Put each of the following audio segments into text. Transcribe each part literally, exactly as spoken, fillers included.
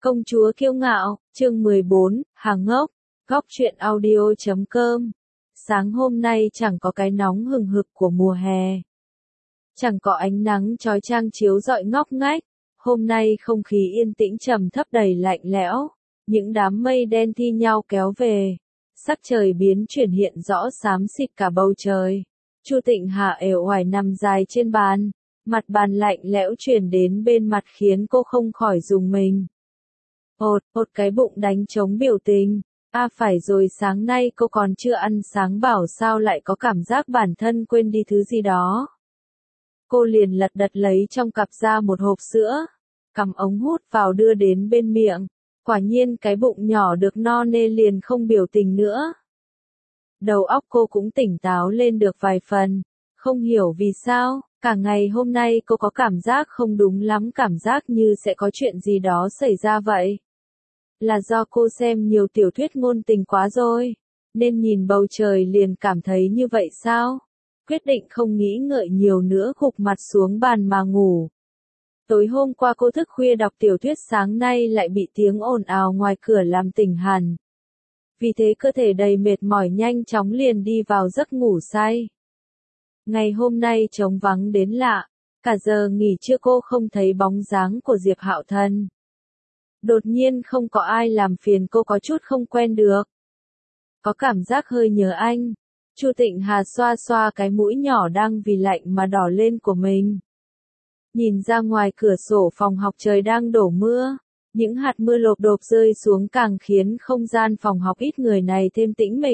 Công chúa kiêu ngạo, chương mười bốn, hàng ngốc, góc truyện audio chấm com. Sáng hôm nay chẳng có cái nóng hừng hực của mùa hè. Chẳng có ánh nắng chói chang chiếu rọi ngóc ngách. Hôm nay không khí yên tĩnh trầm thấp đầy lạnh lẽo. Những đám mây đen thi nhau kéo về. Sắc trời biến chuyển hiện rõ xám xịt cả bầu trời. Chu Tịnh Hà uể oải nằm dài trên bàn. Mặt bàn lạnh lẽo truyền đến bên mặt khiến cô không khỏi rùng mình. Ột, ột cái bụng đánh trống biểu tình. À phải rồi, sáng nay cô còn chưa ăn sáng, bảo sao lại có cảm giác bản thân quên đi thứ gì đó. Cô liền lật đật lấy trong cặp ra một hộp sữa, cắm ống hút vào đưa đến bên miệng. Quả nhiên cái bụng nhỏ được no nê liền không biểu tình nữa. Đầu óc cô cũng tỉnh táo lên được vài phần. Không hiểu vì sao, cả ngày hôm nay cô có cảm giác không đúng lắm, cảm giác như sẽ có chuyện gì đó xảy ra vậy. Là do cô xem nhiều tiểu thuyết ngôn tình quá rồi, nên nhìn bầu trời liền cảm thấy như vậy sao? Quyết định không nghĩ ngợi nhiều nữa, gục mặt xuống bàn mà ngủ. Tối hôm qua cô thức khuya đọc tiểu thuyết, sáng nay lại bị tiếng ồn ào ngoài cửa làm tỉnh hẳn. Vì thế cơ thể đầy mệt mỏi nhanh chóng liền đi vào giấc ngủ say. Ngày hôm nay trống vắng đến lạ, cả giờ nghỉ trưa cô không thấy bóng dáng của Diệp Hạo Thần. Đột nhiên không có ai làm phiền cô, có chút không quen được. Có cảm giác hơi nhớ anh. Chu Tịnh Hà xoa xoa cái mũi nhỏ đang vì lạnh mà đỏ lên của mình. Nhìn ra ngoài cửa sổ phòng học, trời đang đổ mưa. Những hạt mưa lộp độp rơi xuống càng khiến không gian phòng học ít người này thêm tĩnh mịch.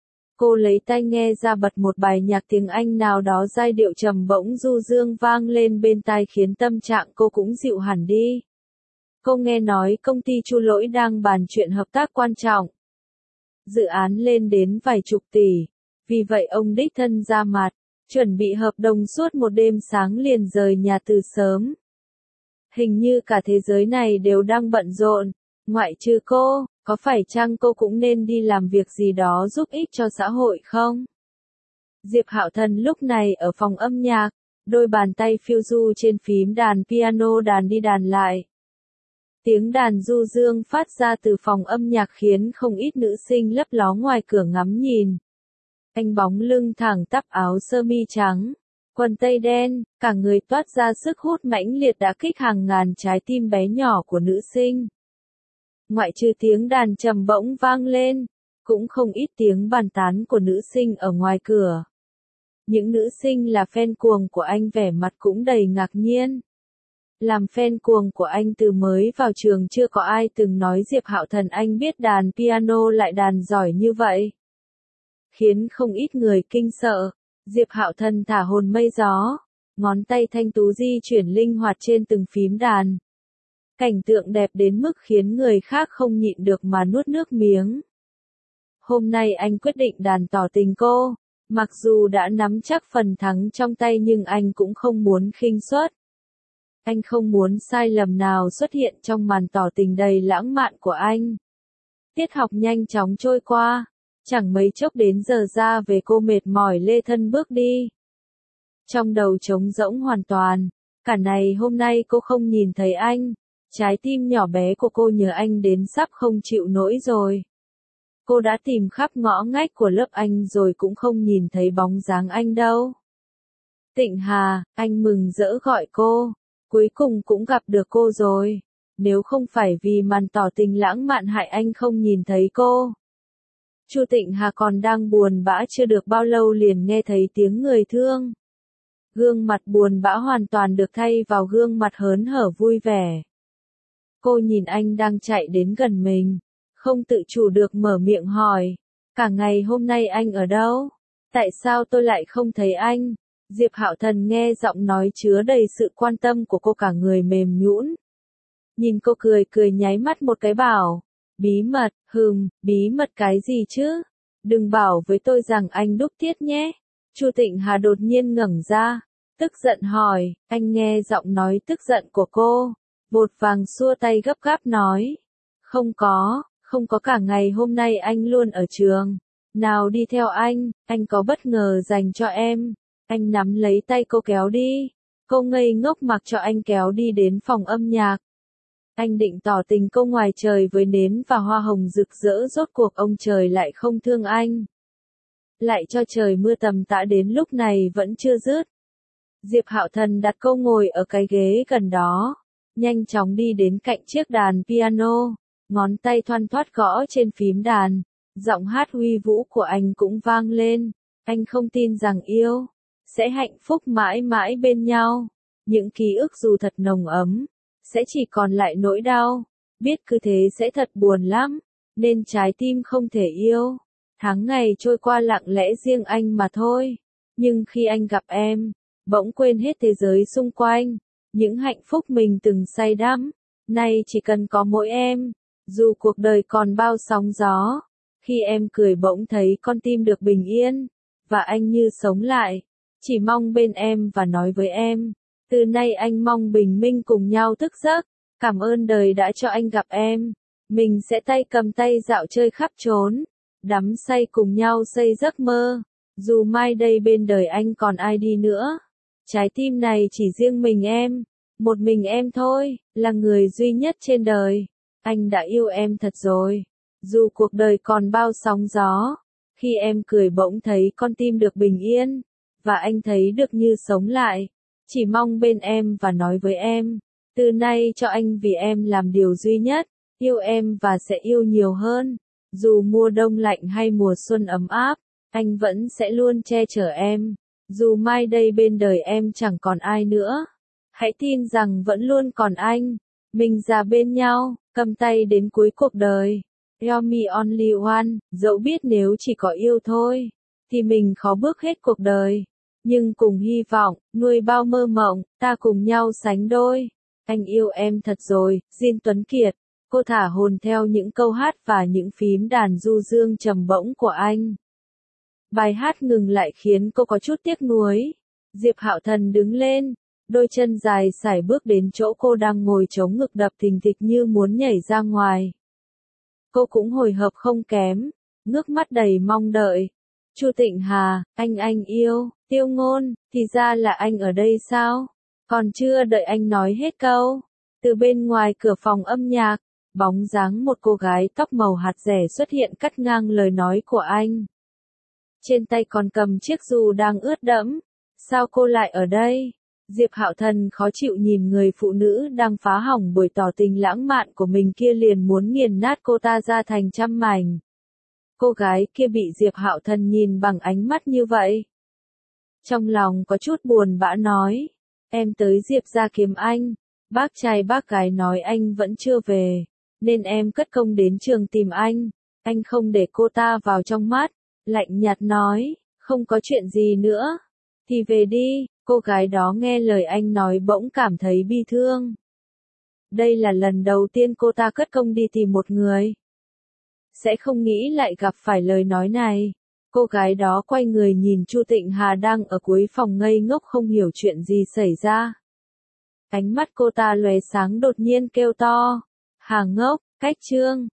Cô lấy tai nghe ra bật một bài nhạc tiếng Anh nào đó, giai điệu trầm bổng du dương vang lên bên tai khiến tâm trạng cô cũng dịu hẳn đi. Cô nghe nói công ty Chu Lỗi đang bàn chuyện hợp tác quan trọng. Dự án lên đến vài chục tỷ. Vì vậy ông đích thân ra mặt, chuẩn bị hợp đồng, suốt một đêm sáng liền rời nhà từ sớm. Hình như cả thế giới này đều đang bận rộn, ngoại trừ cô, có phải chăng cô cũng nên đi làm việc gì đó giúp ích cho xã hội không? Diệp Hạo Thần lúc này ở phòng âm nhạc, đôi bàn tay phiêu du trên phím đàn piano đàn đi đàn lại. Tiếng đàn du dương phát ra từ phòng âm nhạc khiến không ít nữ sinh lấp ló ngoài cửa ngắm nhìn. Anh bóng lưng thẳng tắp, áo sơ mi trắng, quần tây đen, cả người toát ra sức hút mãnh liệt đã kích hàng ngàn trái tim bé nhỏ của nữ sinh. Ngoại trừ tiếng đàn trầm bổng vang lên, cũng không ít tiếng bàn tán của nữ sinh ở ngoài cửa. Những nữ sinh là fan cuồng của anh vẻ mặt cũng đầy ngạc nhiên. Làm fan cuồng của anh từ mới vào trường chưa có ai từng nói Diệp Hạo Thần anh biết đàn piano lại đàn giỏi như vậy. Khiến không ít người kinh sợ. Diệp Hạo Thần thả hồn mây gió, ngón tay thanh tú di chuyển linh hoạt trên từng phím đàn. Cảnh tượng đẹp đến mức khiến người khác không nhịn được mà nuốt nước miếng. Hôm nay anh quyết định đàn tỏ tình cô, mặc dù đã nắm chắc phần thắng trong tay nhưng anh cũng không muốn khinh suất. Anh không muốn sai lầm nào xuất hiện trong màn tỏ tình đầy lãng mạn của anh. Tiết học nhanh chóng trôi qua, chẳng mấy chốc đến giờ ra về, cô mệt mỏi lê thân bước đi. Trong đầu trống rỗng hoàn toàn, cả ngày hôm nay cô không nhìn thấy anh, trái tim nhỏ bé của cô nhớ anh đến sắp không chịu nổi rồi. Cô đã tìm khắp ngõ ngách của lớp anh rồi cũng không nhìn thấy bóng dáng anh đâu. Tịnh Hà, anh mừng rỡ gọi cô. Cuối cùng cũng gặp được cô rồi. Nếu không phải vì màn tỏ tình lãng mạn hại anh không nhìn thấy cô. Chu Tịnh Hà còn đang buồn bã chưa được bao lâu liền nghe thấy tiếng người thương. Gương mặt buồn bã hoàn toàn được thay vào gương mặt hớn hở vui vẻ. Cô nhìn anh đang chạy đến gần mình, không tự chủ được mở miệng hỏi. Cả ngày hôm nay anh ở đâu? Tại sao tôi lại không thấy anh? Diệp Hạo Thần nghe giọng nói chứa đầy sự quan tâm của cô, cả người mềm nhũn. Nhìn cô cười cười nháy mắt một cái bảo. Bí mật, hừm, bí mật cái gì chứ? Đừng bảo với tôi rằng anh đúc tiết nhé. Chu Tịnh Hà đột nhiên ngẩng ra, tức giận hỏi. Anh nghe giọng nói tức giận của cô, vội vàng xua tay gấp gáp nói. Không có, không có, cả ngày hôm nay anh luôn ở trường. Nào đi theo anh, anh có bất ngờ dành cho em. Anh nắm lấy tay cô kéo đi. Cô ngây ngốc mặc cho anh kéo đi đến phòng âm nhạc. Anh định tỏ tình câu ngoài trời với nến và hoa hồng rực rỡ, rốt cuộc ông trời lại không thương anh. Lại cho trời mưa tầm tã đến lúc này vẫn chưa dứt. Diệp Hạo Thần đặt câu ngồi ở cái ghế gần đó, nhanh chóng đi đến cạnh chiếc đàn piano, ngón tay thoăn thoắt gõ trên phím đàn, giọng hát uy vũ của anh cũng vang lên. Anh không tin rằng yêu sẽ hạnh phúc mãi mãi bên nhau, những ký ức dù thật nồng ấm, sẽ chỉ còn lại nỗi đau, biết cứ thế sẽ thật buồn lắm, nên trái tim không thể yêu. Tháng ngày trôi qua lặng lẽ riêng anh mà thôi, nhưng khi anh gặp em, bỗng quên hết thế giới xung quanh, những hạnh phúc mình từng say đắm, nay chỉ cần có mỗi em, dù cuộc đời còn bao sóng gió, khi em cười bỗng thấy con tim được bình yên, và anh như sống lại, chỉ mong bên em và nói với em, từ nay anh mong bình minh cùng nhau thức giấc, cảm ơn đời đã cho anh gặp em, mình sẽ tay cầm tay dạo chơi khắp chốn, đắm say cùng nhau xây giấc mơ, dù mai đây bên đời anh còn ai đi nữa. Trái tim này chỉ riêng mình em, một mình em thôi, là người duy nhất trên đời. Anh đã yêu em thật rồi. Dù cuộc đời còn bao sóng gió, khi em cười bỗng thấy con tim được bình yên, và anh thấy được như sống lại. Chỉ mong bên em và nói với em, từ nay cho anh vì em làm điều duy nhất, yêu em và sẽ yêu nhiều hơn. Dù mùa đông lạnh hay mùa xuân ấm áp, anh vẫn sẽ luôn che chở em. Dù mai đây bên đời em chẳng còn ai nữa, hãy tin rằng vẫn luôn còn anh. Mình già bên nhau, cầm tay đến cuối cuộc đời. You're me only one, dẫu biết nếu chỉ có yêu thôi, thì mình khó bước hết cuộc đời. Nhưng cùng hy vọng, nuôi bao mơ mộng, ta cùng nhau sánh đôi. Anh yêu em thật rồi, Diên Tuấn Kiệt. Cô thả hồn theo những câu hát và những phím đàn du dương trầm bổng của anh. Bài hát ngừng lại khiến cô có chút tiếc nuối. Diệp Hạo Thần đứng lên, đôi chân dài sải bước đến chỗ cô đang ngồi chống ngực đập thình thịch như muốn nhảy ra ngoài. Cô cũng hồi hộp không kém, ngước mắt đầy mong đợi. Chu Tịnh Hà, anh anh yêu, Tiêu Ngôn, thì ra là anh ở đây sao? Còn chưa đợi anh nói hết câu, từ bên ngoài cửa phòng âm nhạc, bóng dáng một cô gái tóc màu hạt rẻ xuất hiện cắt ngang lời nói của anh. Trên tay còn cầm chiếc dù đang ướt đẫm. Sao cô lại ở đây? Diệp Hạo Thần khó chịu nhìn người phụ nữ đang phá hỏng buổi tỏ tình lãng mạn của mình kia, liền muốn nghiền nát cô ta ra thành trăm mảnh. Cô gái kia bị Diệp Hạo Thần nhìn bằng ánh mắt như vậy, trong lòng có chút buồn bã nói, em tới Diệp gia kiếm anh, bác trai bác gái nói anh vẫn chưa về, nên em cất công đến trường tìm anh, anh không để cô ta vào trong mắt, lạnh nhạt nói, không có chuyện gì nữa, thì về đi. Cô gái đó nghe lời anh nói bỗng cảm thấy bi thương. Đây là lần đầu tiên cô ta cất công đi tìm một người. Sẽ không nghĩ lại gặp phải lời nói này. Cô gái đó quay người nhìn Chu Tịnh Hà đang ở cuối phòng ngây ngốc không hiểu chuyện gì xảy ra. Ánh mắt cô ta lóe sáng đột nhiên kêu to. Hà ngốc, cách chương.